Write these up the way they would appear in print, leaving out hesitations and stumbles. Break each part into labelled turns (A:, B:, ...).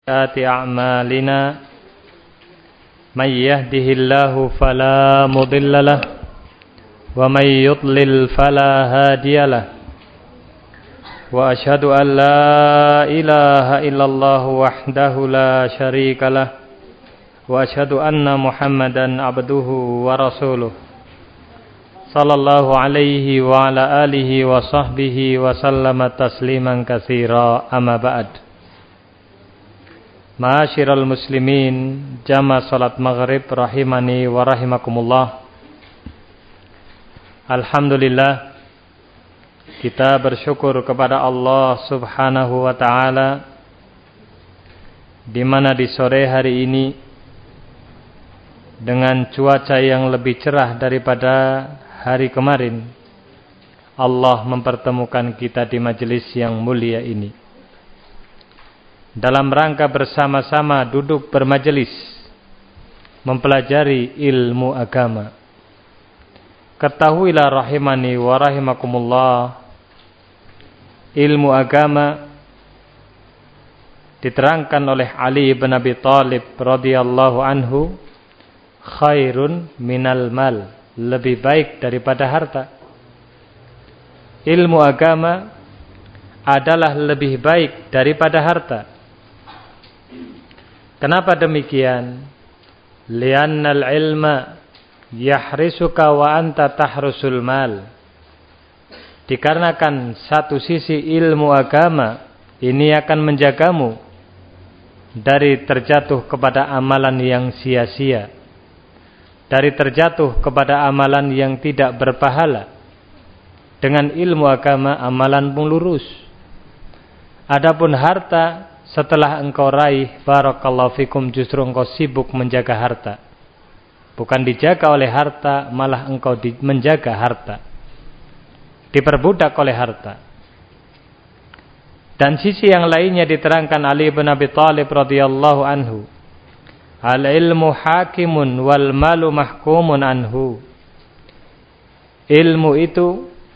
A: أعمالنا من يهده الله فلا مضل له ومن يضلل فلا هادي له وأشهد أن لا إله إلا الله وحده لا شريك له وأشهد أن محمدا عبده ورسوله صلى الله عليه وعلى آله وصحبه وسلم تسليما كثيرا أما بعد. Ma'asyiral muslimin, jamaah salat maghrib rahimani wa rahimakumullah. Alhamdulillah, kita bersyukur kepada Allah Subhanahu wa taala di mana di sore hari ini dengan cuaca yang lebih cerah daripada hari kemarin, Allah mempertemukan kita di majelis yang mulia ini dalam rangka bersama-sama duduk bermajelis mempelajari ilmu agama. Ketahuilah rahimani wa rahimakumullah, ilmu agama diterangkan oleh Ali bin Abi Thalib radhiyallahu anhu, khairun minal mal, lebih baik daripada harta. Ilmu agama adalah lebih baik daripada harta. Kenapa demikian? Li'annal ilma yahrisuka wa anta tahrusul mal. Dikarenakan satu sisi ilmu agama ini akan menjagamu dari terjatuh kepada amalan yang sia-sia, dari terjatuh kepada amalan yang tidak berpahala. Dengan ilmu agama amalanmu lurus. Adapun harta, setelah engkau raih, barakallahu fikum, justru engkau sibuk menjaga harta. Bukan dijaga oleh harta, malah engkau menjaga harta, diperbudak oleh harta. Dan sisi yang lainnya diterangkan Ali bin Abi Thalib radhiyallahu anhu, al-ilmu hakimun wal malu mahkumun anhu. Ilmu itu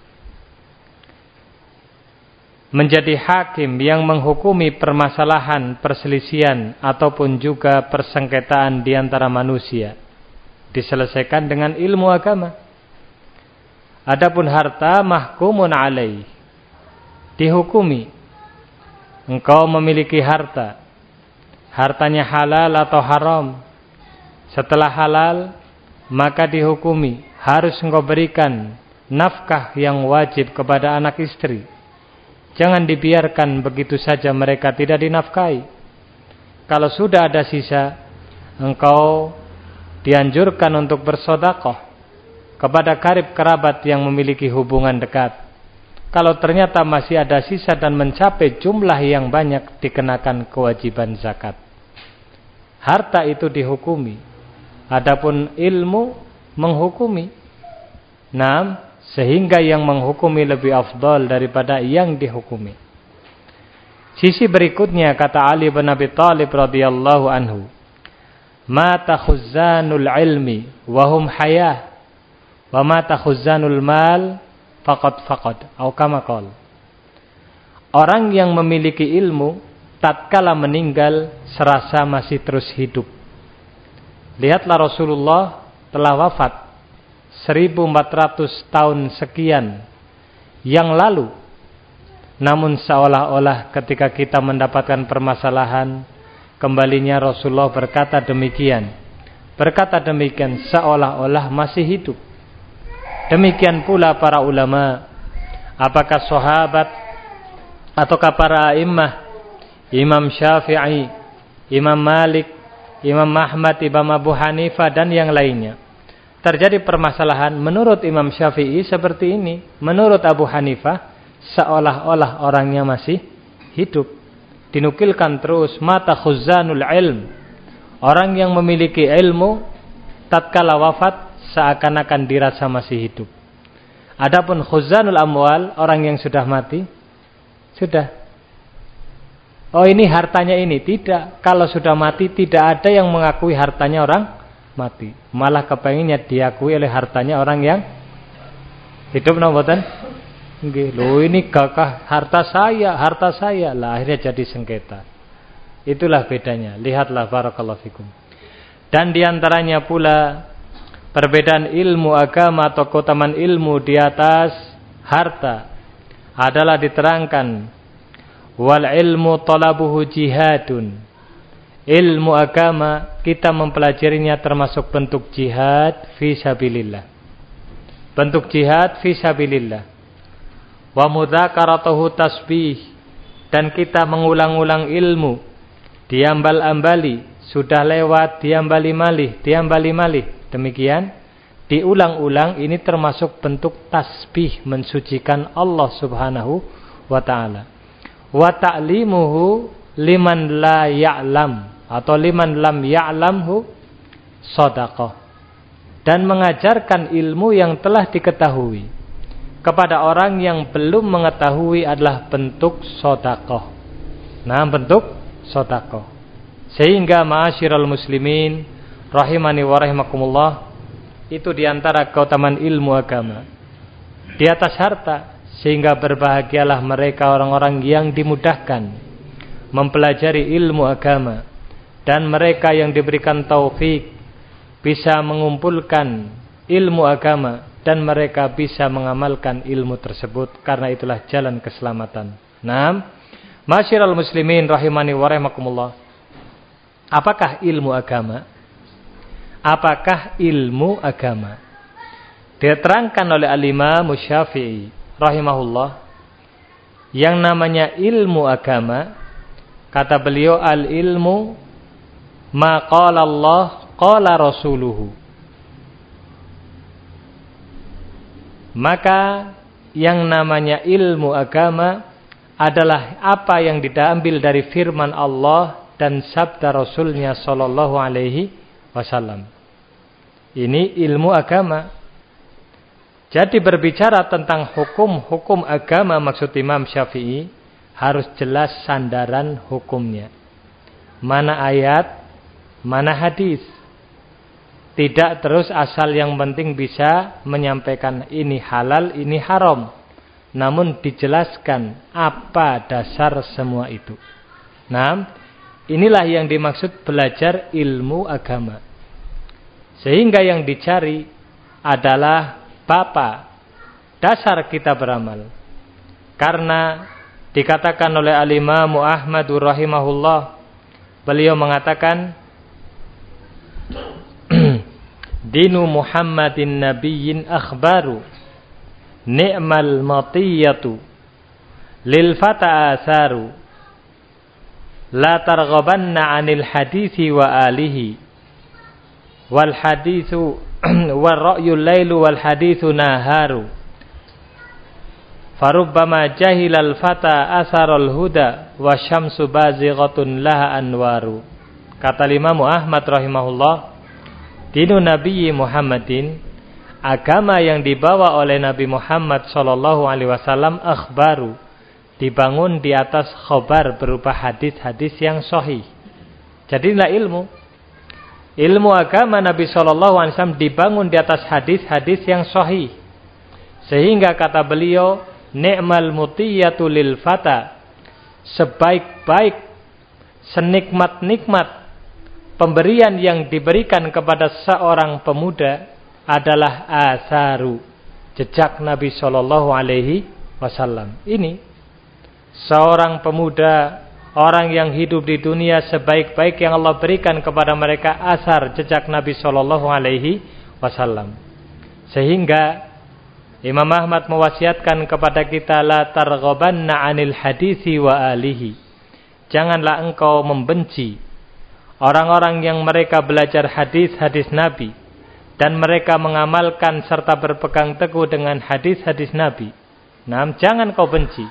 A: menjadi hakim yang menghukumi permasalahan, perselisihan ataupun juga persengketaan di antara manusia, diselesaikan dengan ilmu agama. Adapun harta mahkumun alaih, dihukumi. Engkau memiliki harta, hartanya halal atau haram. Setelah halal, maka dihukumi harus engkau berikan nafkah yang wajib kepada anak istri. Jangan dibiarkan begitu saja mereka tidak dinafkahi. Kalau sudah ada sisa, engkau dianjurkan untuk bersedekah kepada karib kerabat yang memiliki hubungan dekat. Kalau ternyata masih ada sisa dan mencapai jumlah yang banyak, dikenakan kewajiban zakat. Harta itu dihukumi. Adapun ilmu menghukumi. Sehingga yang menghukumi lebih afdal daripada yang dihukumi. Sisi berikutnya kata Ali bin Abi Thalib radhiyallahu anhu, mata khuzzanul ilmi wahum hayah wa mata khuzzanul mal faqad atau kama qala. Orang yang memiliki ilmu tatkala meninggal serasa masih terus hidup. Lihatlah Rasulullah telah wafat 1400 tahun sekian yang lalu. Namun seolah-olah ketika kita mendapatkan permasalahan, kembalinya Rasulullah berkata demikian. Berkata demikian seolah-olah masih hidup. Demikian pula para ulama, apakah sahabat ataukah para a'immah, Imam Syafi'i, Imam Malik, Imam Ahmad, Imam Abu Hanifah dan yang lainnya. Terjadi permasalahan, menurut Imam Syafi'i seperti ini, menurut Abu Hanifah seolah-olah orangnya masih hidup. Dinukilkan terus, mata khuzzanul ilm, orang yang memiliki ilmu tatkala wafat seakan-akan dirasa masih hidup. Adapun khuzzanul amwal, orang yang sudah mati, sudah. Oh ini hartanya ini, tidak. Kalau sudah mati tidak ada yang mengakui hartanya orang mati. Malah kepenginnya diakui oleh hartanya orang yang hidup. Namanya nggih, lho ini gagah harta saya lah, akhirnya jadi sengketa. Itulah bedanya. Lihatlah barakallahu fikum. Dan diantaranya pula perbedaan ilmu agama atau keutamaan ilmu di atas harta adalah diterangkan wal ilmu talabuhu jihadun. Ilmu agama kita mempelajarinya termasuk bentuk jihad fi sabilillah. Bentuk jihad fi sabilillah. Wa mudzakaratuhu tasbih, dan kita mengulang-ulang ilmu, diambal-ambali, sudah lewat diambali malih. Demikian diulang-ulang, ini termasuk bentuk tasbih mensucikan Allah Subhanahu wa taala. Wa ta'limuhu liman la ya'lam atau liman lam ya'lamhu shadaqah. Dan mengajarkan ilmu yang telah diketahui kepada orang yang belum mengetahui adalah bentuk sedekah. Nah, bentuk sedekah. Sehingga ma'asyiral muslimin rahimani wa rahimakumullah, itu diantara keutamaan ilmu agama di atas harta. Sehingga berbahagialah mereka orang-orang yang dimudahkan mempelajari ilmu agama, dan mereka yang diberikan taufik bisa mengumpulkan ilmu agama dan mereka bisa mengamalkan ilmu tersebut, karena itulah jalan keselamatan. Naam, ma'asyiral muslimin rahimani wa rahimakumullah. Apakah ilmu agama? Apakah ilmu agama? Diterangkan oleh al-Imam Syafi'i rahimahullah, yang namanya ilmu agama, kata beliau, al-ilmu ma qala Allah qala rasuluhu. Maka yang namanya ilmu agama adalah apa yang diambil dari firman Allah dan sabda Rasulnya sallallahu alaihi wasallam. Ini ilmu agama. Jadi berbicara tentang hukum-hukum agama, maksud Imam Syafi'i, harus jelas sandaran hukumnya. Mana ayat, mana hadis. Tidak terus asal yang penting bisa menyampaikan ini halal, ini haram. Namun dijelaskan apa dasar semua itu. Nah, inilah yang dimaksud belajar ilmu agama. Sehingga yang dicari adalah bapa dasar kita beramal. Karena dikatakan oleh al-Imam Ahmad rahimahullah, beliau mengatakan, dinu Muhammadin nabiyyin akhbaru ni'mal matiyatu lil fata asaru la targhabanna 'anil hadithi wa alihi wal hadithu wal ra'yul lailu wal hadithu naharu farubbama jahilal fata asarul huda wa syamsu bazighatun laha anwaru. Kata Imam Ahmad rahimahullah, dinu Nabi Muhammadin, agama yang dibawa oleh Nabi Muhammad sallallahu alaihi wasallam, akhbaru, dibangun di atas khabar berupa hadis-hadis yang sahih. Jadi inilah ilmu agama Nabi sallallahu alaihi wasallam dibangun di atas hadis-hadis yang sahih. Sehingga kata beliau, ni'mal mutiyatu lil fata, sebaik-baik, senikmat-nikmat pemberian yang diberikan kepada seorang pemuda adalah asaru, jejak Nabi sallallahu alaihi wasallam. Ini seorang pemuda, orang yang hidup di dunia, sebaik-baik yang Allah berikan kepada mereka asar, jejak Nabi sallallahu alaihi wasallam. Sehingga Imam Ahmad mewasiatkan kepada kita, la targhabanna 'anil hadisi wa alihi. Janganlah engkau membenci orang-orang yang mereka belajar hadis-hadis Nabi dan mereka mengamalkan serta berpegang teguh dengan hadis-hadis Nabi. Nah, jangan kau benci.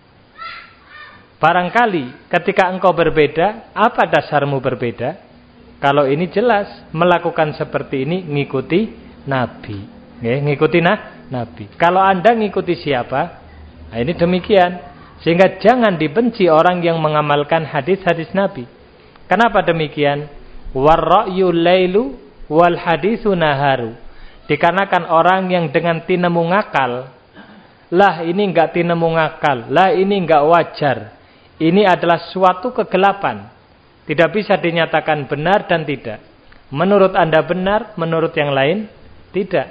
A: Barangkali ketika engkau berbeda, apa dasarmu berbeda? Kalau ini jelas, melakukan seperti ini ngikuti Nabi. Ngikuti Nabi. Kalau Anda ngikuti siapa? Nah, ini demikian. Sehingga jangan dibenci orang yang mengamalkan hadis-hadis Nabi. Kenapa demikian? Warra'yul lailu wal haditsu naharu. Dikarenakan orang yang dengan tinemu ngakal, lah ini enggak tinemu ngakal, lah ini enggak wajar. Ini adalah suatu kegelapan. Tidak bisa dinyatakan benar dan tidak. Menurut Anda benar, menurut yang lain tidak.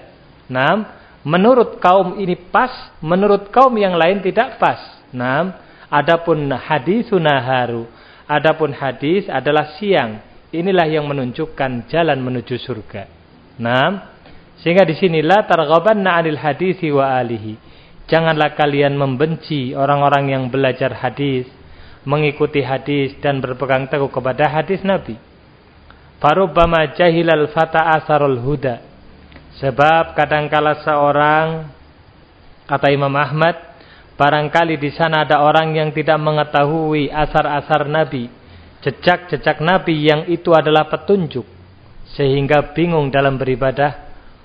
A: Menurut kaum ini pas, menurut kaum yang lain tidak pas. Adapun hadisun naharu, adapun hadis adalah siang. Inilah yang menunjukkan jalan menuju surga. Sehingga di sini la targhabanna 'anil hadisi wa alihi. Janganlah kalian membenci orang-orang yang belajar hadis, mengikuti hadis dan berpegang teguh kepada hadis Nabi. Farubbama jahilal fata asarul huda. Sebab kadangkala seorang, kata Imam Ahmad, barangkali di sana ada orang yang tidak mengetahui asar-asar Nabi, jejak-jejak Nabi yang itu adalah petunjuk, sehingga bingung dalam beribadah.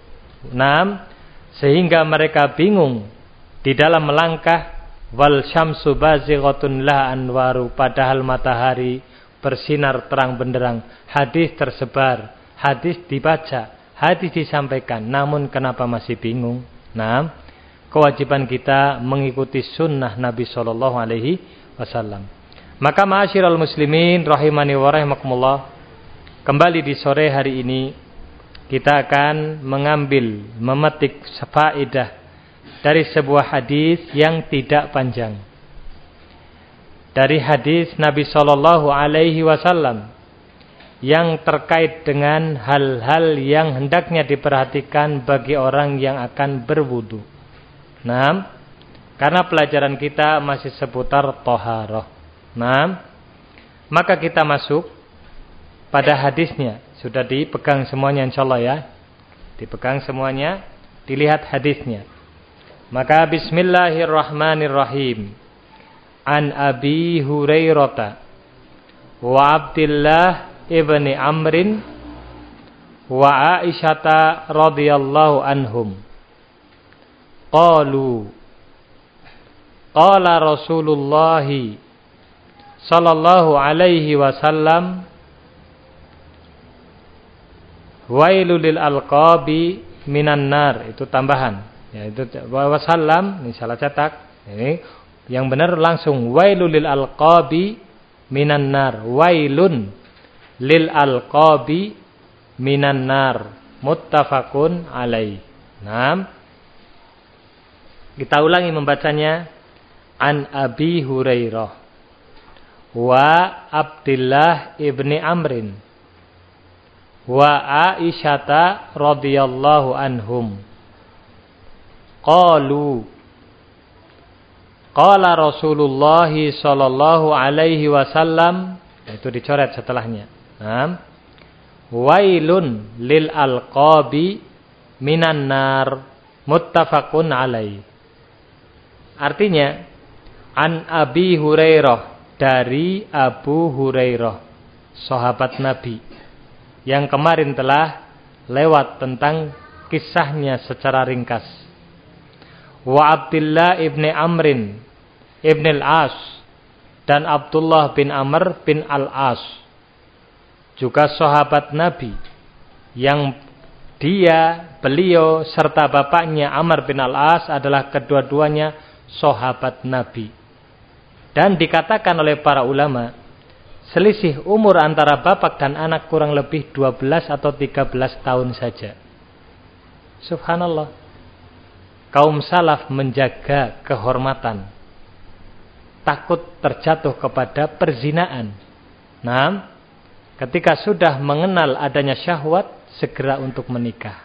A: Sehingga mereka bingung di dalam melangkah. Wal syamsu bazighatun la anwaru, padahal matahari bersinar terang benderang. Hadis tersebar, hadis dibaca, hadis disampaikan, namun kenapa masih bingung? Kewajiban kita mengikuti sunnah Nabi SAW. Maka ma'asyiral muslimin rahimani wa rahimakumullah, kembali di sore hari ini kita akan memetik faedah dari sebuah hadis yang tidak panjang. Dari hadis Nabi SAW yang terkait dengan hal-hal yang hendaknya diperhatikan bagi orang yang akan berwudu. Karena pelajaran kita masih seputar thaharah. Maka kita masuk pada hadisnya. Sudah dipegang semuanya insyaallah ya. Dipegang semuanya, dilihat hadisnya. Maka bismillahirrahmanirrahim. An Abi Hurairah wa Abdullah ibni Amrin wa Aisyata radhiyallahu anhum. Qalu qala Rasulullah sallallahu alaihi wasallam wailul lil alqabi minan nar. Itu tambahan. Ya, itu wasallam, ini salah cetak. Ini yang benar langsung wailul lil alqabi minan nar. Wailun lil alqabi minan nar. Muttafaqun alaih. Kita ulangi membacanya. An Abi Hurairah wa Abdullah ibni Amrin wa Aisyata radhiyallahu anhum. Qalu qala Rasulullah sallallahu alaihi wasallam, itu dicoret setelahnya. Wailun lil alqabi minan nar. Muttafaqun alaih. Artinya an Abi Hurairah, dari Abu Hurairah, sahabat Nabi yang kemarin telah lewat tentang kisahnya secara ringkas. Wa Abdullah ibni Amrin ibn al-As, dan Abdullah bin Amr bin al-As, juga sahabat Nabi yang beliau serta bapaknya Amr bin al-As adalah kedua-duanya sahabat Nabi. Dan dikatakan oleh para ulama, selisih umur antara bapak dan anak kurang lebih 12 atau 13 tahun saja. Subhanallah. Kaum salaf menjaga kehormatan, takut terjatuh kepada perzinaan. Ketika sudah mengenal adanya syahwat, segera untuk menikah.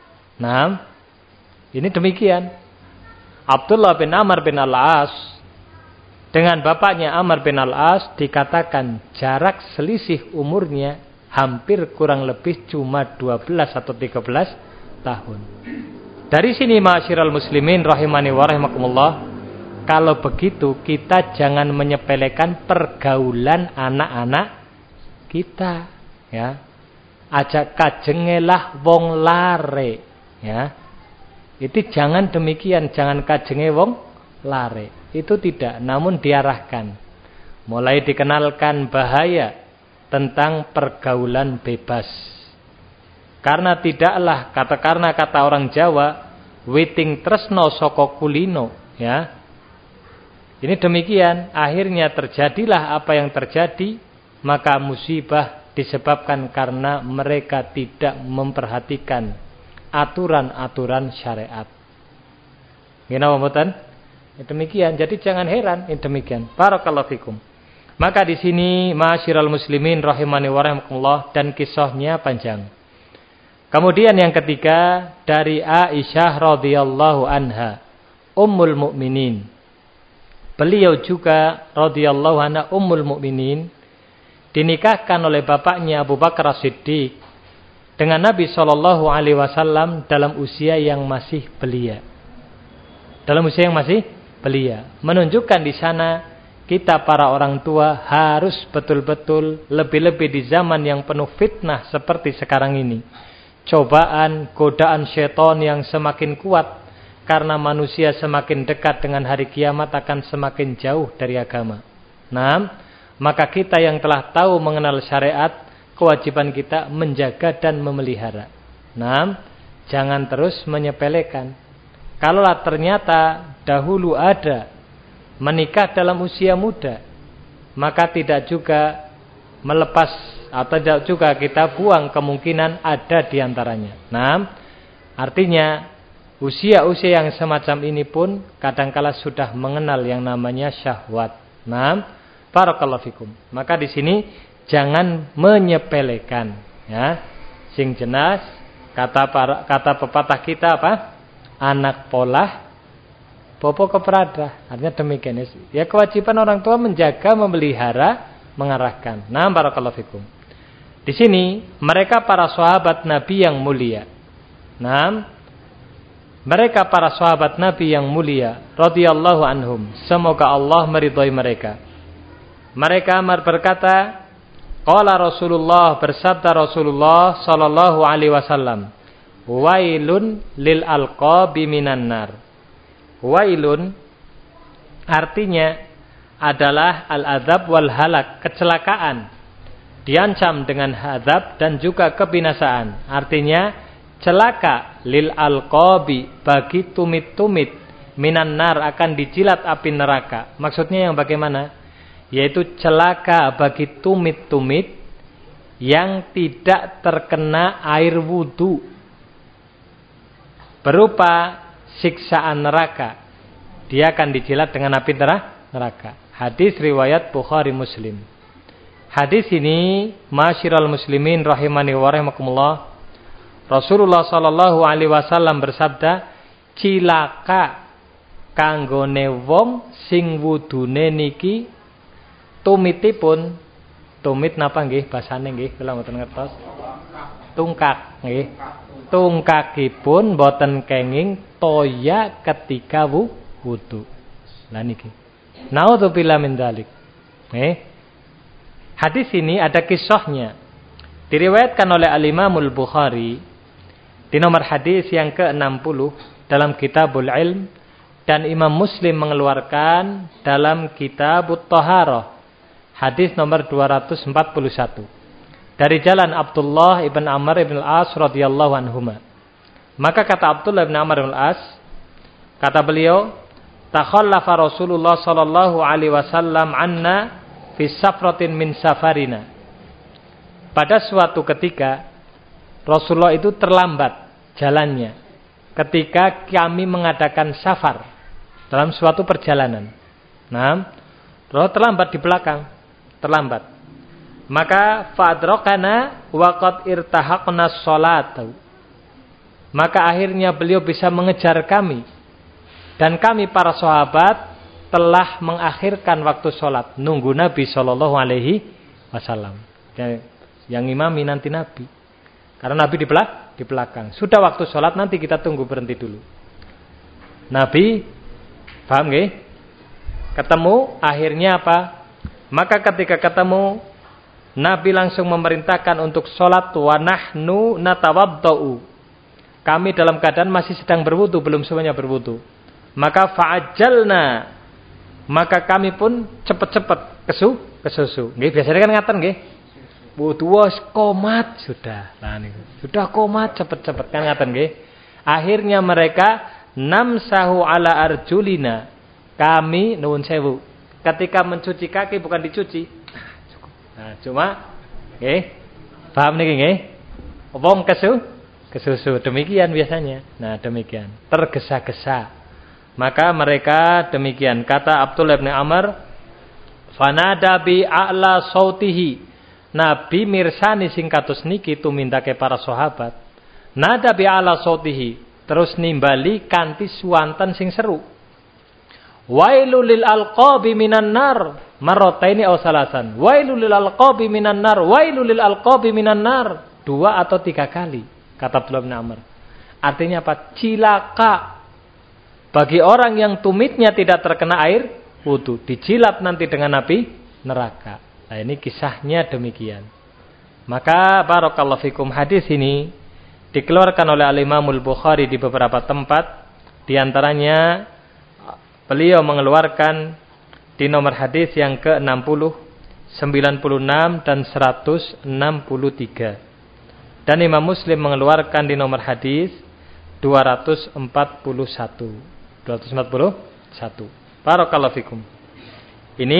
A: Ini demikian. Abdullah bin Amr bin al-As dengan bapaknya Amr bin al-As dikatakan jarak selisih umurnya hampir kurang lebih cuma 12 atau 13 tahun. Dari sini ma'asyiral muslimin rahimani wa rahimakumullah, kalau begitu kita jangan menyepelekan pergaulan anak-anak kita, ya. Ajak kajengelah wong lare, ya. Itu jangan demikian, jangan kajenge wong lare. Itu tidak, namun diarahkan. Mulai dikenalkan bahaya tentang pergaulan bebas. Karena tidaklah karena kata orang Jawa, witing tresno saka kulino, ya. Ini demikian, akhirnya terjadilah apa yang terjadi, maka musibah disebabkan karena mereka tidak memperhatikan aturan-aturan syariat. Gimana mboten? Demikian. Jadi jangan heran demikian. Barakallahu fikum. Maka di sini ma'asyiral muslimin rahimani wa rahimakumullah, dan kisahnya panjang. Kemudian yang ketiga dari Aisyah radhiyallahu anha, ummul mukminin. Beliau juga radhiyallahu anha ummul mukminin, dinikahkan oleh bapaknya Abu Bakar As-Siddiq dengan Nabi sallallahu alaihi wasallam dalam usia yang masih belia. Dalam usia yang masih belia, menunjukkan di sana kita para orang tua harus betul-betul, lebih-lebih di zaman yang penuh fitnah seperti sekarang ini, cobaan, godaan syaitan yang semakin kuat, karena manusia semakin dekat dengan hari kiamat akan semakin jauh dari agama. Nah, maka kita yang telah tahu mengenal syariat, kewajiban kita menjaga dan memelihara. Nah, jangan terus menyepelekan. Kalaulah ternyata dahulu ada menikah dalam usia muda, maka tidak juga melepas atau tidak juga kita buang kemungkinan ada di antaranya. Nah, artinya usia-usia yang semacam ini pun kadangkala sudah mengenal yang namanya syahwat. Nah, barakallahu fikum. Maka di sini jangan menyepelekan, ya. Sing jelas kata pepatah kita apa? Anak polah bobo keprada. Artinya demikian. Ya, kewajiban orang tua menjaga, memelihara, mengarahkan. Nah, barakallahu fikum. Di sini mereka para sahabat Nabi yang mulia. Nah, mereka para sahabat Nabi yang mulia radhiyallahu anhum, semoga Allah meridhai mereka. Mereka berkata, qala Rasulullah, bersabda Rasulullah sallallahu alaihi wasallam, wailun lil alqabi minan nar. Wailun artinya adalah al-adzab wal halak, kecelakaan, diancam dengan azab dan juga kebinasaan. Artinya celaka lil alqabi, bagi tumit-tumit, minan nar, akan dijilat api neraka. Maksudnya yang bagaimana? Yaitu celaka bagi tumit-tumit yang tidak terkena air wudu, berupa siksaan neraka. Dia akan dijilat dengan api neraka. Hadis riwayat Bukhari Muslim. Hadis ini masyiral muslimin rahimani wa rahimakumullah, Rasulullah sallallahu alaihi wasallam bersabda, cilaka kanggone wong sing wudune niki tumitipun, tumit napa nggih basane nggih kula mboten ngertos. Tungkak nggih. Tungkakipun boten kenging toya ketika wudu. Lah niki. Naudzubillah min dzalik. Hadis ini ada kisahnya. Diriwayatkan oleh Al-Imamul Bukhari di nomor hadis yang ke-60 dalam Kitabul Ilm, dan Imam Muslim mengeluarkan dalam Kitabut Thaharah hadis nomor 241. Dari jalan Abdullah ibn Amr ibn al-As radhiyallahu anhuma. Maka kata Abdullah ibn Amr ibn al-As, kata beliau, takhallafa Rasulullah sallallahu alaihi wasallam anna fi safratin min safarina. Pada suatu ketika Rasulullah itu terlambat jalannya ketika kami mengadakan safar dalam suatu perjalanan. Nah, Rasulullah terlambat di belakang, terlambat. Maka fa'adrakana waqad irtahaqna sholata. Maka akhirnya beliau bisa mengejar kami, dan kami para sahabat telah mengakhirkan waktu sholat, nunggu Nabi sallallahu alaihi wasallam. Yang imami nanti Nabi, karena Nabi di belakang. Sudah waktu sholat, nanti kita tunggu, berhenti dulu. Nabi, paham nggih? Ketemu, akhirnya apa? Maka ketika ketemu, Nabi langsung memerintahkan untuk sholat. Wa nahnu natawaddau. Kami dalam keadaan masih sedang berwudu, belum semuanya berwudu. Maka fa'ajalna. Maka kami pun cepat-cepat kesusu. Nggih, biasanya kan ngaten nggih. Wudu wis komat sudah. Nah niku. Sudah komat cepat-cepat kan ngaten nggih. Akhirnya mereka namsahu ala arjulina. Kami nuwun sewu. Ketika mencuci kaki bukan dicuci. Nah, cuma nggih. Paham niki nggih? Wong kesusu demikian biasanya. Nah, demikian. Tergesa-gesa. Maka mereka demikian. Kata Abdullah bin Amr, fanada bi a'la sautihi. Nabi mirsani sing kados niki tumindake para sahabat. Nada bi a'la sautihi, terus nimbali kanthi suwanten sing seru. Wailul lil alqabi minan nar, marrataini aw salasan. Wailul lil alqabi minan nar, wailul lil alqabi minan nar. 2 atau 3 kali kata Abdullah bin Amr. Artinya apa? Cilaka bagi orang yang tumitnya tidak terkena air wudu, dicilap nanti dengan api neraka. Nah, ini kisahnya demikian. Maka barakallahu fikum, hadis ini dikeluarkan oleh Al-Imamul Bukhari di beberapa tempat. Di antaranya beliau mengeluarkan di nomor hadis yang ke-60, 96 dan 163. Dan Imam Muslim mengeluarkan di nomor hadis 241. Barakallahu fikum. Ini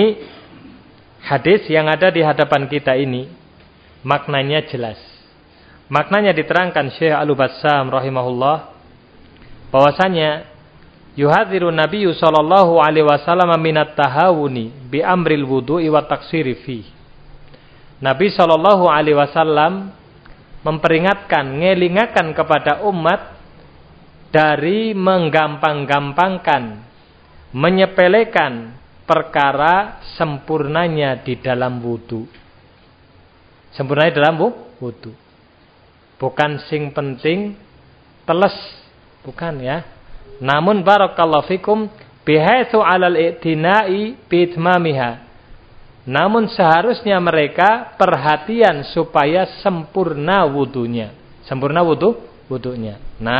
A: hadis yang ada di hadapan kita ini maknanya jelas. Maknanya diterangkan Syekh Al-Bassam rahimahullah bahwasanya yuhadziru Nabi sallallahu alaihi wasallam minat tahawuni bi amril wudu'i wa taksiri fi. Nabi sallallahu alaihi wasallam memperingatkan, ngelingakan kepada umat dari menggampang-gampangkan, menyepelekan perkara sempurnanya di dalam wudu. Sempurnanya dalam wudu. Bukan sing penting teles, bukan ya. Namun barakallahu fikum bihaitsu 'alal i'tina'i bi itmamiha. Namun seharusnya mereka perhatian supaya sempurna wudunya. Sempurna wudunya.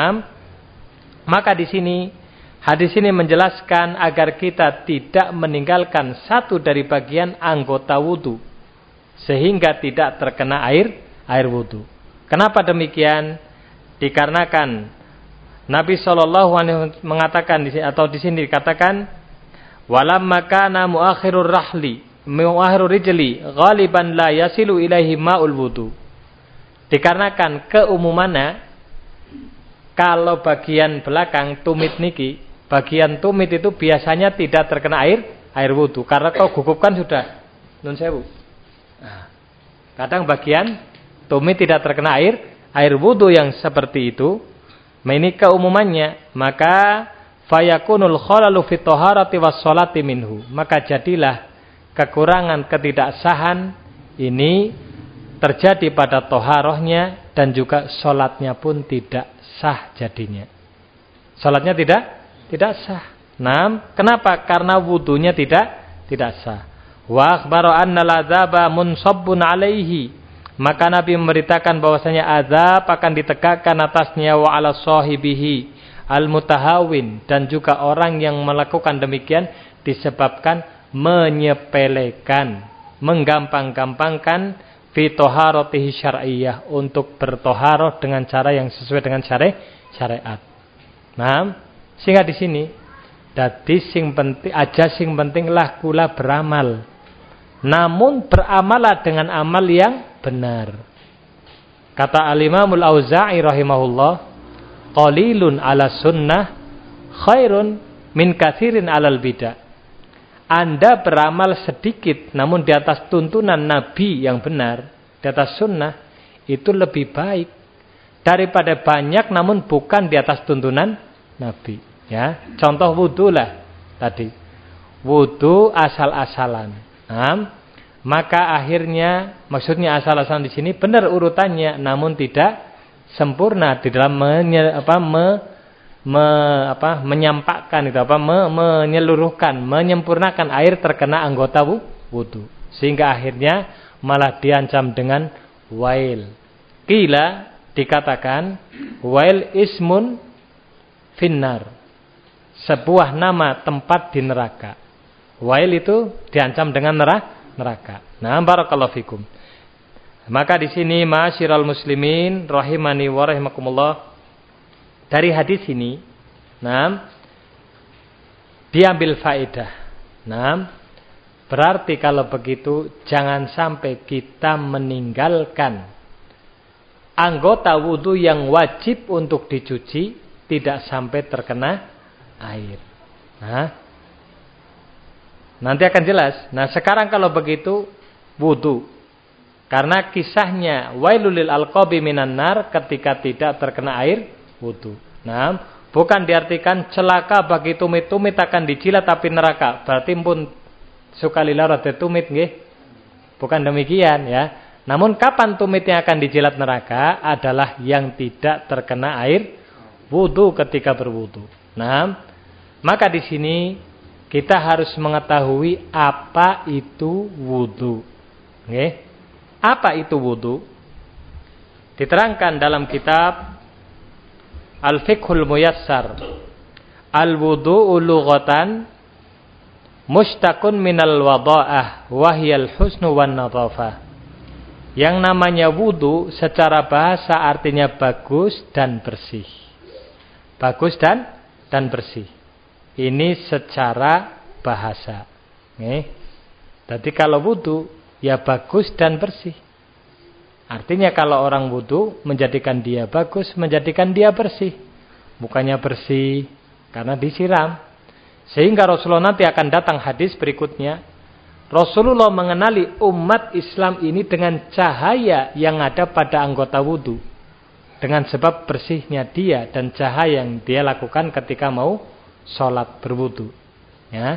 A: Maka di sini hadis ini menjelaskan agar kita tidak meninggalkan satu dari bagian anggota wudu sehingga tidak terkena air wudu. Kenapa demikian? Dikarenakan Nabi sallallahu alaihi wasallam mengatakan atau di sini dikatakan walamma kana muakhirur rijli ghaliban la yasilu ilaihi ma'ul wudu. Dikarenakan keumumannya kalau bagian belakang tumit niki, bagian tumit itu biasanya tidak terkena air wudu karena kalau gugupkan sudah nun sewu. Nah, kadang bagian tumit tidak terkena air wudu yang seperti itu. Ini keumumannya, maka fayakunul khalalu fi thaharati was sholati minhu. Maka jadilah kekurangan ketidaksahan ini terjadi pada toharohnya dan juga sholatnya pun tidak sah jadinya. Sholatnya tidak sah. Nah, kenapa? Karena wudunya tidak sah. Wa akhbara anna al-'adzaba munsabbun 'alaihi. Maka Nabi memberitakan bahwasanya azab akan ditegakkan atasnya wa 'ala sahibihi al-mutahawin, dan juga orang yang melakukan demikian disebabkan menyepelekan, menggampang-gampangkan fi toharatihi syar'iyyah, untuk bertoharoh dengan cara yang sesuai dengan syariat. Nah, sehingga di sini dadi sing penting lah kula beramal. Namun beramalah dengan amal yang benar. Kata Al-Imamul Auza'i rahimahullah, qalilun ala sunnah khairun min katsirin alal bidah. Anda beramal sedikit namun di atas tuntunan Nabi yang benar, di atas sunnah, itu lebih baik daripada banyak namun bukan di atas tuntunan Nabi. Ya, contoh wudu lah tadi. Wudu asal-asalan. Maka akhirnya maksudnya asal-asalan di sini benar urutannya namun tidak sempurna di dalam menyampakkan itu menyeluruhkan, menyempurnakan air terkena anggota wudu, sehingga akhirnya malah diancam dengan wail. Qila, dikatakan wail ismun finnar, sebuah nama tempat di neraka. Wail itu diancam dengan neraka. Nah, barakallahu fikum. Maka di sini ma'asyiral muslimin rahimani wa rahimakumullah, dari hadis ini, diambil faedah. Berarti kalau begitu jangan sampai kita meninggalkan anggota wudu yang wajib untuk dicuci tidak sampai terkena air. Nanti akan jelas. Nah, sekarang kalau begitu wudu. Karena kisahnya wailul lil alqabi minan nar ketika tidak terkena air wudu. Nah, bukan diartikan celaka bagi tumit-tumit akan dijilat api neraka. Berarti pun sukalila rada tumit nggih. Bukan demikian ya. Namun kapan tumit yang akan dijilat neraka adalah yang tidak terkena air wudu ketika berwudu. Nah, maka di sini kita harus mengetahui apa itu wudu. Nggih. Apa itu wudu? Diterangkan dalam kitab Al-Fiqhul Muyassar. Al-wudu'u lughatan mushtaqun minal wada'ah wa hiyal husnu wan nadhafah. Yang namanya wudu secara bahasa artinya bagus dan bersih. Bagus dan bersih. Ini secara bahasa. Jadi kalau wudu ya bagus dan bersih. Artinya kalau orang wudu menjadikan dia bagus, menjadikan dia bersih. Bukannya bersih karena disiram. Sehingga Rasulullah nanti akan datang hadis berikutnya. Rasulullah mengenali umat Islam ini dengan cahaya yang ada pada anggota wudu. Dengan sebab bersihnya dia dan cahaya yang dia lakukan ketika mau sholat berwudu. Ya.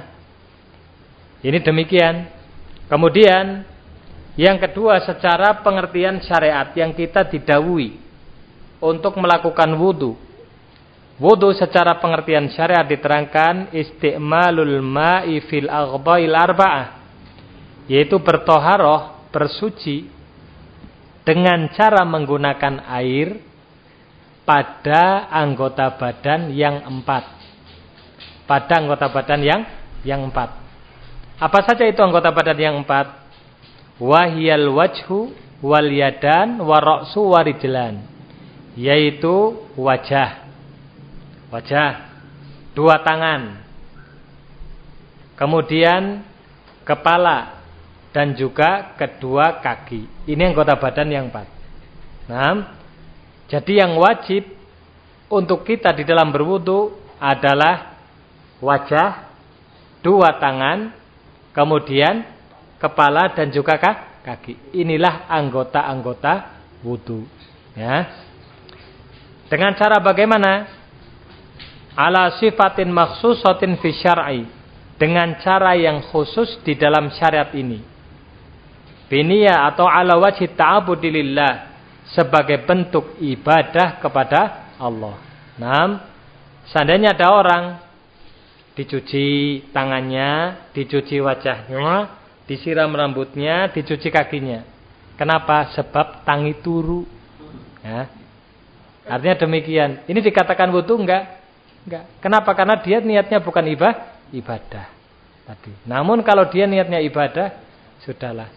A: Ini demikian. Kemudian yang kedua, secara pengertian syariat yang kita didhawuhi untuk melakukan wudu. Wudu secara pengertian syariat diterangkan isti'malul ma'i fil aghdha'il arba'ah, yaitu bertoharoh, bersuci dengan cara menggunakan air pada anggota badan yang 4. Pada anggota badan yang 4. Apa saja itu anggota badan yang 4? Wahiyal wajhu wal yadan wa ra'su wa rijlan, yaitu wajah, dua tangan, kemudian kepala dan juga kedua kaki. Ini anggota badan yang 4. Nah, jadi yang wajib untuk kita di dalam berwudu adalah wajah, dua tangan, kemudian kepala dan juga kaki. Inilah anggota-anggota wudu. Ya. Dengan cara bagaimana? Ala sifatin makhsusatin fi syar'i. Dengan cara yang khusus di dalam syariat ini. Biniyah atau ala wajhi ta'abudi lillah. Sebagai bentuk ibadah kepada Allah. Nah, seandainya ada orang dicuci tangannya, dicuci wajahnya, disiram rambutnya, dicuci kakinya. Kenapa? Sebab tangi turu. Ya. Artinya demikian. Ini dikatakan wudu enggak? Enggak. Kenapa? Karena dia niatnya bukan ibadah tadi. Namun kalau dia niatnya ibadah, sudahlah.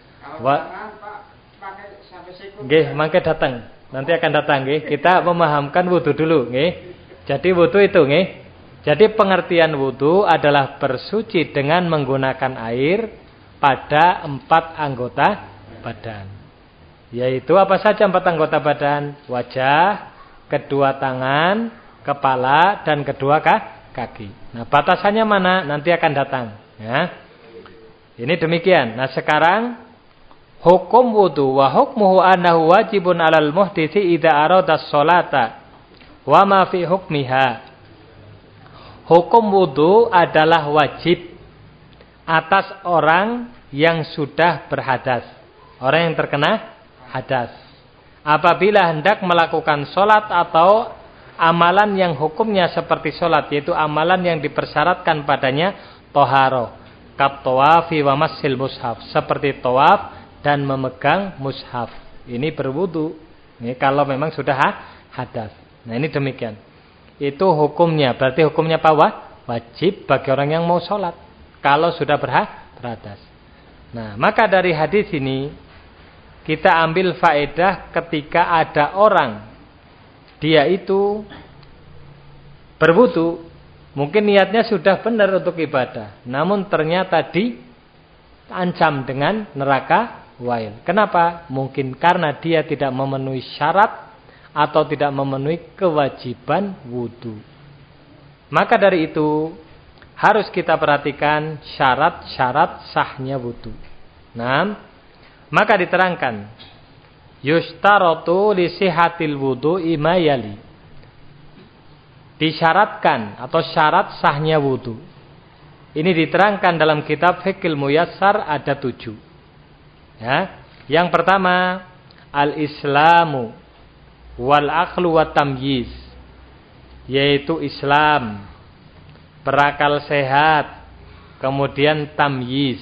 A: Nggih, mangke datang. Nanti akan datang nggih. Kita memahamkan wudu dulu nggih. Jadi wudu itu nggih. Jadi pengertian wudu adalah bersuci dengan menggunakan air pada 4 anggota badan. Yaitu apa saja 4 anggota badan? Wajah, kedua tangan, kepala, dan kedua kaki. Nah, batasannya mana? Nanti akan datang. Ya. Ini demikian. Nah, sekarang hukum wudu wa hukmuhu annahu wajibun 'alal muhditsi idza arada sholata wa ma fi hukmiha. Hukum wudu adalah wajib atas orang yang sudah berhadas, orang yang terkena hadas. Apabila hendak melakukan sholat atau amalan yang hukumnya seperti sholat, yaitu amalan yang dipersyaratkan padanya toharoh, kat tawafi wa massil mushaf, seperti tawaf dan memegang mushaf. Ini berwudu. Ini kalau memang sudah hadas. Nah, ini demikian. Itu hukumnya. Berarti hukumnya apa? Wajib bagi orang yang mau sholat kalau sudah berhadas. Nah, maka dari hadis ini kita ambil faedah ketika ada orang dia itu berwudu, mungkin niatnya sudah benar untuk ibadah, namun ternyata di ancam dengan neraka wail. Kenapa? Mungkin karena dia tidak memenuhi syarat atau tidak memenuhi kewajiban wudu. Maka dari itu harus kita perhatikan syarat-syarat sahnya wudu. Nah, maka diterangkan yushtaratu li sihatil wudu'i ma yali. Disyaratkan atau syarat sahnya wudu. Ini diterangkan dalam kitab Fiqhul Muyassar ada 7. Ya. Yang pertama, al-islamu wal aqlu wat tamyiz. Yaitu Islam, berakal sehat, kemudian tamyiz.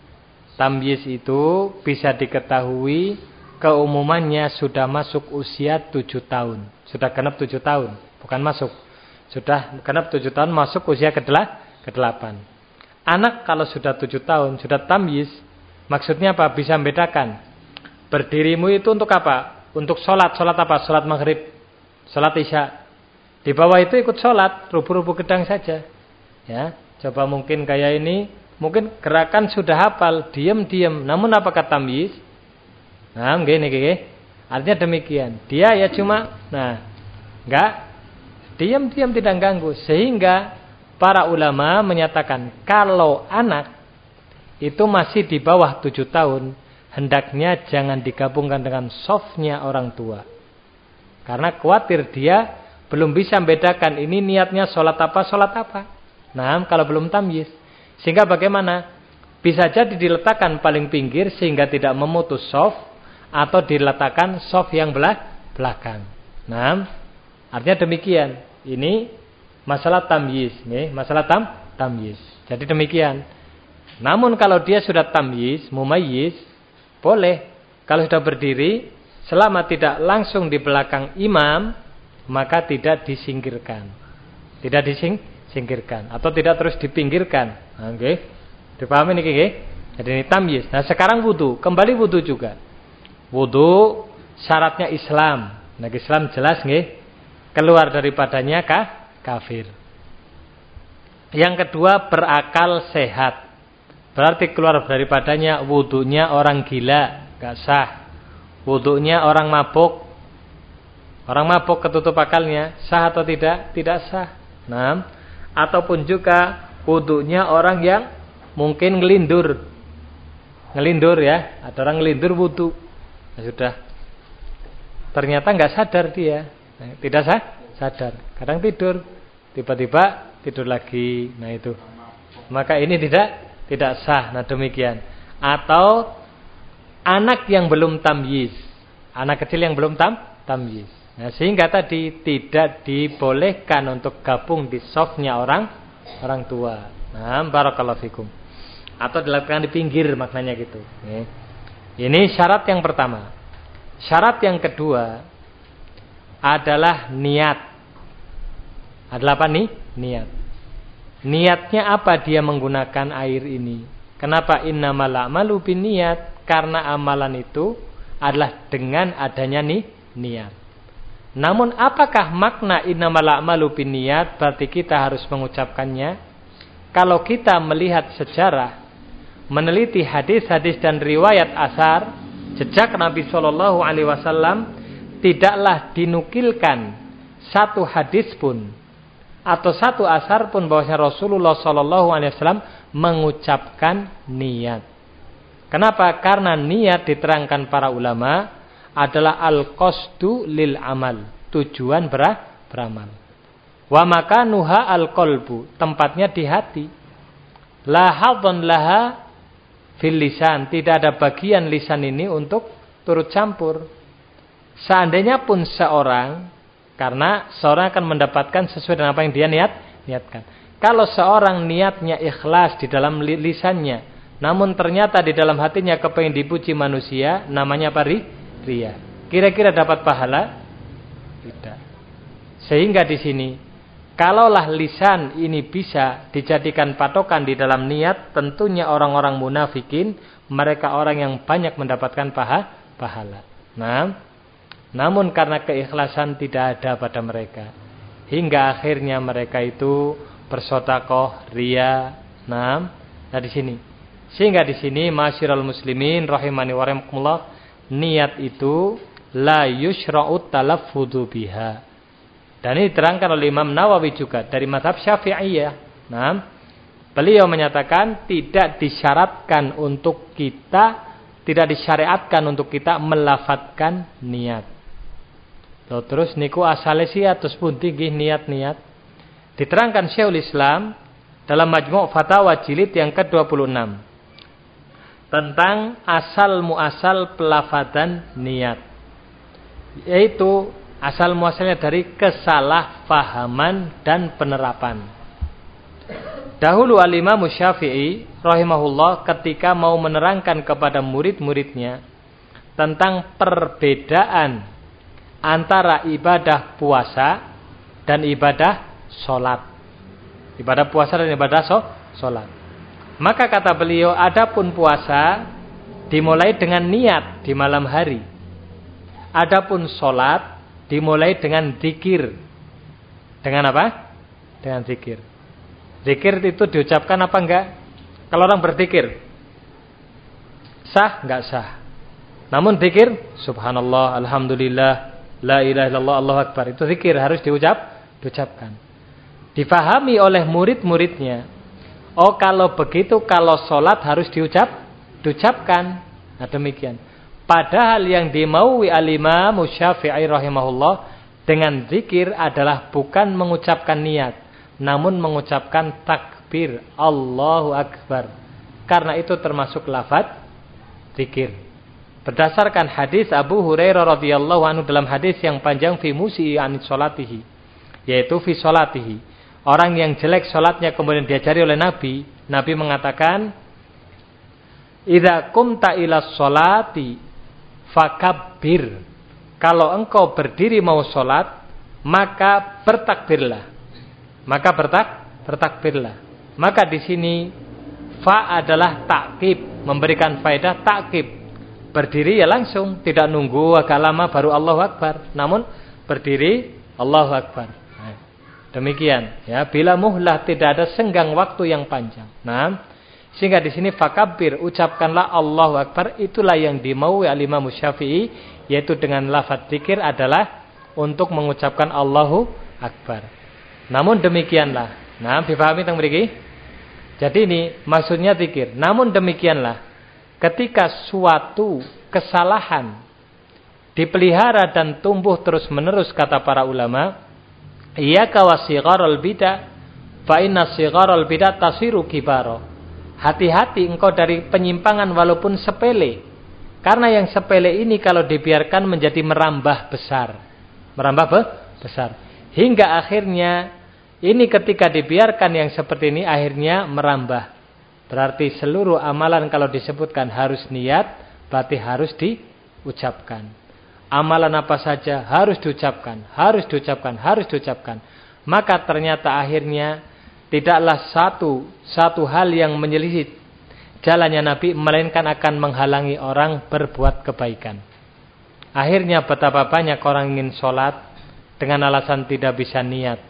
A: Tamyiz itu bisa diketahui keumumannya sudah masuk usia 7 tahun. Sudah genap 7 tahun, bukan masuk. Sudah genap 7 tahun masuk usia ke-8. Anak kalau sudah 7 tahun, sudah tamyiz, maksudnya apa? Bisa membedakan. Berdirimu itu untuk apa? Untuk sholat. Sholat apa? Sholat maghrib, sholat isya. Di bawah itu ikut sholat, rubuh-rubuh gedang saja. Ya, coba mungkin kayak ini, mungkin gerakan sudah hafal, diam-diam. Namun apakah tamyiz? Nah, gini. Artinya demikian. Dia ya cuma, enggak, diam-diam tidak ganggu. Sehingga para ulama menyatakan kalau anak itu masih di bawah 7 tahun, hendaknya jangan digabungkan dengan softnya orang tua. Karena khawatir dia belum bisa membedakan ini niatnya sholat apa. Nah, kalau belum tamyiz. Sehingga bagaimana? Bisa jadi diletakkan paling pinggir sehingga tidak memutus soft, atau diletakkan soft yang belakang. Nah, artinya demikian. Ini masalah tamyiz, nih, masalah tamyiz. Jadi demikian. Namun kalau dia sudah tamyiz, mumayyiz, boleh. Kalau sudah berdiri, selama tidak langsung di belakang imam, maka tidak disingkirkan. Tidak disingkirkan atau tidak terus dipinggirkan. Oke. Dipahami nih, nggih? Jadi ini tamyiz. Nah, sekarang wudu, kembali wudu juga. Wudu syaratnya Islam. Nah, Islam jelas nggih, keluar daripadanya kafir. Yang kedua, berakal sehat. Berarti keluar daripadanya wudunya orang gila, enggak sah. Wudunya orang mabuk. Orang mabuk ketutup akalnya, sah atau tidak? Tidak sah. Nah, ataupun juga wudunya orang yang mungkin ngelindur. Ngelindur ya, ada orang ngelindur wudu. Nah, sudah. Ternyata enggak sadar dia. Nah, tidak sadar. Kadang tidur, tiba-tiba tidur lagi. Nah, itu. Maka ini tidak sah. Nah, demikian. Atau anak yang belum tamyiz. Anak kecil yang belum tamyiz. Nah, sehingga tadi tidak dibolehkan untuk gabung di softnya orang tua. Nah, barakallahu fikum. Atau dilakukan di pinggir, maknanya gitu. Ini syarat yang pertama. Syarat yang kedua adalah niat. Adalah apa nih? Niat. Niatnya apa dia menggunakan air ini? Kenapa innamal a'malu binniyat? Karena amalan itu adalah dengan adanya niat. Namun apakah makna innamal a'malu binniyat? Berarti kita harus mengucapkannya. Kalau kita melihat sejarah, meneliti hadis-hadis dan riwayat asar, jejak Nabi Shallallahu Alaihi Wasallam, tidaklah dinukilkan satu hadis pun atau satu asar pun bahwasanya Rasulullah Shallallahu Alaihi Wasallam mengucapkan niat. Kenapa? Karena niat diterangkan para ulama adalah al-qasdu lil amal, tujuan beramal. Wa makanuha al-qalbu, tempatnya di hati. La hadhan laha fil lisan, tidak ada bagian lisan ini untuk turut campur. Seandainya pun seorang, karena seorang akan mendapatkan sesuai dengan apa yang dia niatkan. Kalau seorang niatnya ikhlas di dalam lisannya, namun ternyata di dalam hatinya kepengen dipuji manusia, namanya apa? Riya. Kira-kira dapat pahala? Tidak. Sehingga di sini, kalaulah lisan ini bisa dijadikan patokan di dalam niat, tentunya orang-orang munafikin, mereka orang yang banyak mendapatkan pahala. Nah, namun karena keikhlasan tidak ada pada mereka, hingga akhirnya mereka itu bersedekah riya. Nah di sini Sehingga di sini masyiral muslimin rahimani wa rahimakumullah, niat itu la yushra'u talaffudzu biha. Dan ini diterangkan oleh Imam Nawawi juga dari mazhab Syafi'iyah. Nah, beliau menyatakan tidak disyariatkan untuk kita melafadzkan niat. Terus niku asale siatus pundi nggih niat-niat. Diterangkan Syekhul Islam dalam Majmu' Fatawa jilid yang ke-26 tentang asal muasal pelafadzan niat. Yaitu asal muasalnya dari kesalahpahaman dan penerapan. Dahulu Al-Imam Syafi'i rahimahullah ketika mau menerangkan kepada murid-muridnya tentang perbedaan antara ibadah puasa dan ibadah sholat. Ibadah puasa dan ibadah sholat. Maka kata beliau, adapun puasa dimulai dengan niat di malam hari. Adapun sholat dimulai dengan zikir. Dengan apa? Dengan zikir. Zikir itu diucapkan apa enggak? Kalau orang berzikir sah enggak sah. Namun zikir subhanallah, alhamdulillah, la ilaha illallah, Allahu akbar, itu zikir harus diucapkan. Difahami oleh murid-muridnya. Oh, kalau begitu kalau sholat harus diucapkan. Nah, demikian. Padahal yang dimaui al-Imam Syafi'i rahimahullah dengan zikir adalah bukan mengucapkan niat, namun mengucapkan takbir Allahu akbar. Karena itu termasuk lafaz zikir. Berdasarkan hadis Abu Hurairah radhiyallahu anhu dalam hadis yang panjang fi musi'i an sholatihi, yaitu fi sholatihi, orang yang jelek sholatnya kemudian diajari oleh Nabi mengatakan, idza qumta ila sholati fakabbir, kalau engkau berdiri mau sholat maka bertakbirlah. Maka di sini fa adalah takkib, memberikan faedah takkib. Berdiri ya langsung, tidak nunggu agak lama baru Allahu Akbar. Namun berdiri Allahu Akbar. Nah, demikian ya, bila muhlah, tidak ada senggang waktu yang panjang. Nah, sehingga di sini fakabbir, ucapkanlah Allahu Akbar, itulah yang dimaui al-Imam Syafi'i, yaitu dengan lafaz zikir adalah untuk mengucapkan Allahu Akbar. Namun demikianlah. Nah, difahami teng mriki? Jadi ini maksudnya zikir. Namun demikianlah, ketika suatu kesalahan dipelihara dan tumbuh terus-menerus, kata para ulama, iyyaka wasigharul bidah fa inna sigharul bidah tasiru kibara. Hati-hati engkau dari penyimpangan walaupun sepele. Karena yang sepele ini kalau dibiarkan menjadi merambah besar. Besar. Hingga akhirnya ini ketika dibiarkan yang seperti ini akhirnya merambah. Berarti seluruh amalan kalau disebutkan harus niat, berarti harus diucapkan. Amalan apa saja harus diucapkan. Maka ternyata akhirnya tidaklah satu hal yang menyelisih jalannya Nabi, melainkan akan menghalangi orang berbuat kebaikan. Akhirnya betapa banyak orang ingin sholat dengan alasan tidak bisa niat.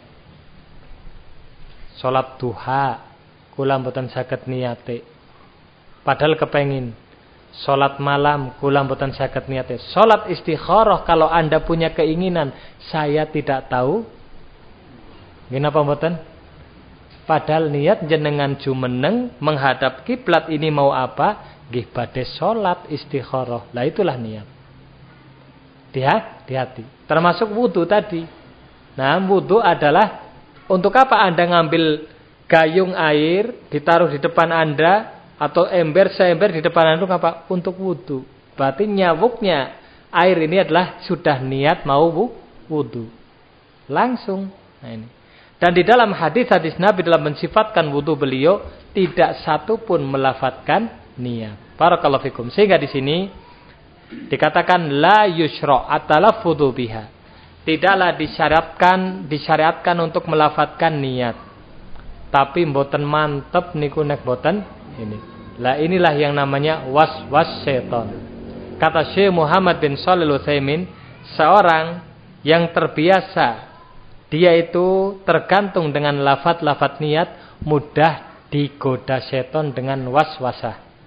A: Sholat duha kula mboten saged niate. Padahal kepengin. Salat malam kula mboten saged niate. Salat istikharah kalau Anda punya keinginan, saya tidak tahu. Nggih napa mboten? Padahal niat jenengan jumeneng menghadap kiblat ini mau apa? Nggih badhe salat istikharah. Lah itulah niat. Hati-hati. Termasuk wudu tadi. Nah, wudu adalah untuk apa Anda ngambil gayung air ditaruh di depan Anda atau seember di depan Anda apa? Untuk wudu. Berarti nyawuknya air ini adalah sudah niat mau wudu. Langsung. Nah ini. Dan di dalam hadis-hadis Nabi dalam mensifatkan wudu beliau tidak satu pun melafadzkan niat. Barakallahu fikum. Sehingga di sini dikatakan la yushra' at-talaffudzu biha. Tidaklah disyariatkan untuk melafadzkan niat. Tapi mboten mantep niku nek boten ini. Lah inilah yang namanya was-was setan. Kata Syekh Muhammad bin Shalih Al-Utsaimin, seorang yang terbiasa dia itu tergantung dengan lafaz-lafaz niat, mudah digoda setan dengan was-wasah.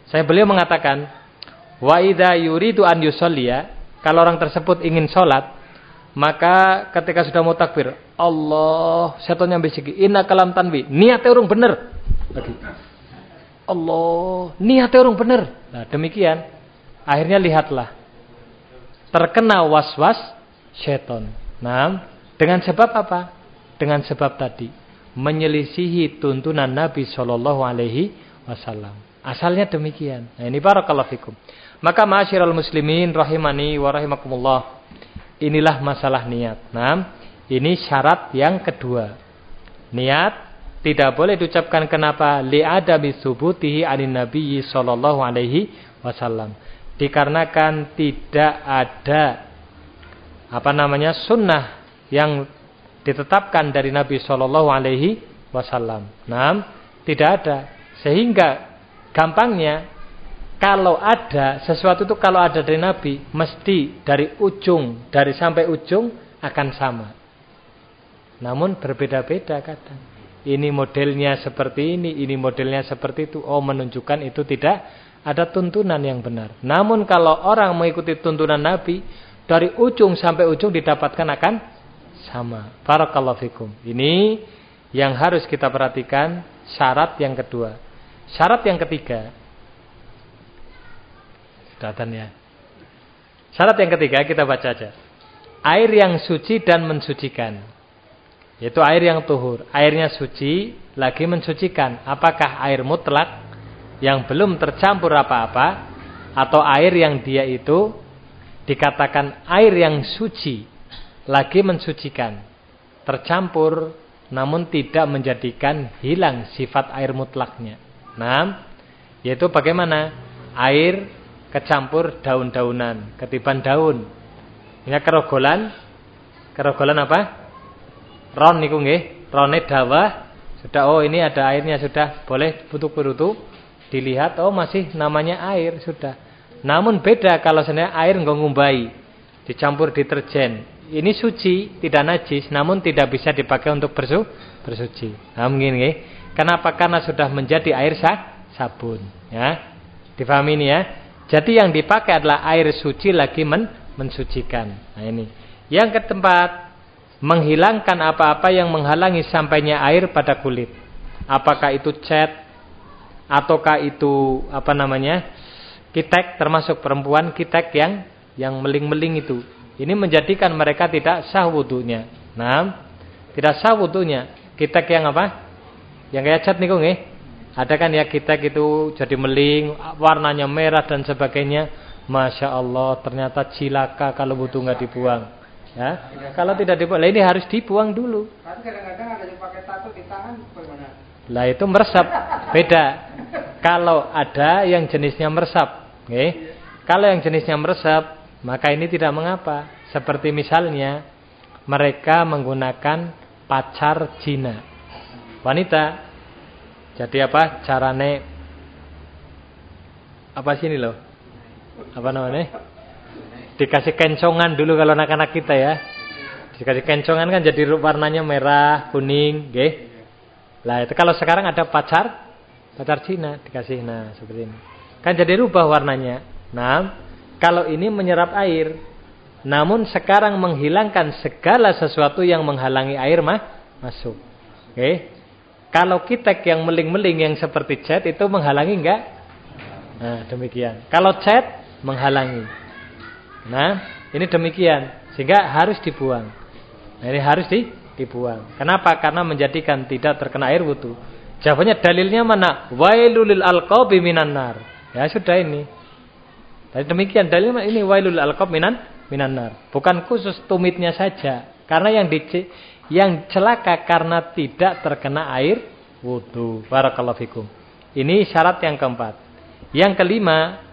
A: Beliau mengatakan, wa idza yuridu an yusalliya, kalau orang tersebut ingin sholat, maka ketika sudah mau takbir, Allah, setannya bisiki, inna kalam tanwi, niatnya orang bener. Lagi. Allah, niatnya orang bener. Nah, demikian. Akhirnya lihatlah, terkena was-was setan. Nah, dengan sebab apa? Dengan sebab tadi, menyelisihi tuntunan Nabi Shallallahu Alaihi Wasallam. Asalnya demikian. Nah, ini barakallahu fikum. Maka ma'asyiral muslimin rahimani wa rahimakumullah. Inilah masalah niat. Nah, ini syarat yang kedua. Niat tidak boleh diucapkan kenapa? Li'adami subutihi anin nabiyyi sallallahu alaihi wasallam. Dikarenakan tidak ada sunnah yang ditetapkan dari Nabi sallallahu alaihi wasallam. Nah, tidak ada. Sehingga gampangnya, kalau ada sesuatu itu, kalau ada dari Nabi, mesti dari sampai ujung akan sama. Namun berbeda-beda kadang. Ini modelnya seperti ini modelnya seperti itu. Oh, menunjukkan itu tidak ada tuntunan yang benar. Namun kalau orang mengikuti tuntunan Nabi, dari ujung sampai ujung didapatkan akan sama. Barakallahu fikum. Ini yang harus kita perhatikan, syarat yang kedua. Syarat yang ketiga. Syarat yang ketiga kita baca aja. Air yang suci dan mensucikan. Yaitu air yang tuhur. Airnya suci lagi mensucikan. Apakah air mutlak yang belum tercampur apa-apa, atau air yang dia itu dikatakan air yang suci lagi mensucikan, tercampur namun tidak menjadikan hilang sifat air mutlaknya. Nah, yaitu bagaimana? Air kecampur daun-daunan, ketiban daun. Ini kerogolan apa? Ron niku nggih, rone dawa. Sudah, oh ini ada airnya, sudah boleh butuh-butuh dilihat, oh masih namanya air, sudah. Namun beda kalau sebenarnya air nggak ngumbai, dicampur deterjen. Ini suci, tidak najis, namun tidak bisa dipakai untuk bersuci. Nah, mungkin nggih. Kenapa? Karena sudah menjadi air sabun, ya. Difahami ini ya. Jadi yang dipakai adalah air suci lagi mensucikan. Nah, ini. Yang keempat, menghilangkan apa-apa yang menghalangi sampainya air pada kulit. Apakah itu cat, ataukah itu kitek, termasuk perempuan kitek yang meling-meling itu. Ini menjadikan mereka tidak sah wudunya. Nah, tidak sah wudunya. Kitek yang apa? Yang kayak cat niku nggih. Ada kan ya kitek itu jadi meling, warnanya merah dan sebagainya. Masya Allah, ternyata cilaka kalau wudu nggak dibuang. Ya, kalau tidak dibuang, ini harus dibuang dulu.
B: Tapi kadang-kadang ada yang pakai tato di tangan, bagaimana?
A: Lah itu meresap, beda. Kalau ada yang jenisnya meresap, okay? Kalau yang jenisnya meresap, maka ini tidak mengapa. Seperti misalnya mereka menggunakan pacar jina, wanita. Jadi apa? Carane apa sini loh? Apa namanya? Dikasih kencongan dulu kalau anak-anak kita ya. Dikasih kencongan kan jadi warnanya merah, kuning, nggih. Lah itu kalau sekarang ada pacar Cina dikasih, nah seperti ini. Kan jadi rubah warnanya. Nah, kalau ini menyerap air, namun sekarang menghilangkan segala sesuatu yang menghalangi air masuk. Oke. Kalau kitek yang meling-meling yang seperti cat itu menghalangi enggak? Nah, demikian. Kalau cat menghalangi. Nah, ini demikian. Sehingga harus dibuang. Nah, ini harus dibuang. Kenapa? Karena menjadikan tidak terkena air wudu. Jawabannya dalilnya mana? Wailul alqabi minan nar. Ya sudah ini. Jadi demikian dalilnya ini wailul alqab minan nar. Bukan khusus tumitnya saja. Karena yang celaka karena tidak terkena air wudu. Barakallahu fikum. Ini syarat yang keempat. Yang kelima,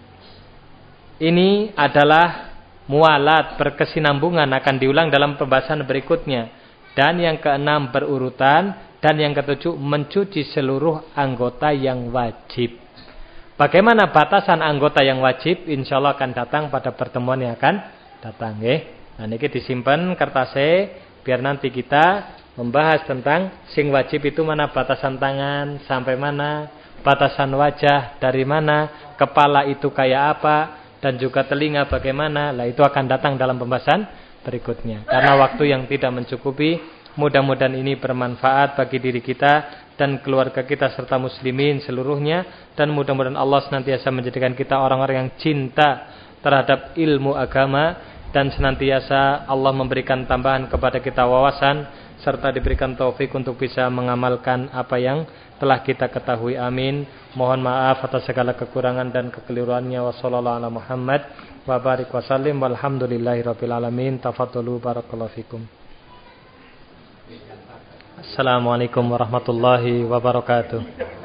A: ini adalah mualat, berkesinambungan, akan diulang dalam pembahasan berikutnya. Dan yang keenam berurutan, dan yang ketujuh mencuci seluruh anggota yang wajib. Bagaimana batasan anggota yang wajib? Insya Allah akan datang pada pertemuan yang akan datang. Nah ini disimpan kertasnya, biar nanti kita membahas tentang sing wajib itu mana, batasan tangan sampai mana, batasan wajah dari mana, kepala itu kayak apa, dan juga telinga bagaimana. Lah itu akan datang dalam pembahasan berikutnya. Karena waktu yang tidak mencukupi, mudah-mudahan ini bermanfaat bagi diri kita dan keluarga kita serta muslimin seluruhnya, dan mudah-mudahan Allah senantiasa menjadikan kita orang-orang yang cinta terhadap ilmu agama, dan senantiasa Allah memberikan tambahan kepada kita wawasan serta diberikan taufik untuk bisa mengamalkan apa yang telah kita ketahui. Amin. Mohon maaf atas segala kekurangan dan kekeliruannya. Wassallallahu ala Muhammad wa barik wa sallim walhamdulillahirabbil alamin. Tafadhalu barakallahu fikum. Assalamualaikum warahmatullahi wabarakatuh.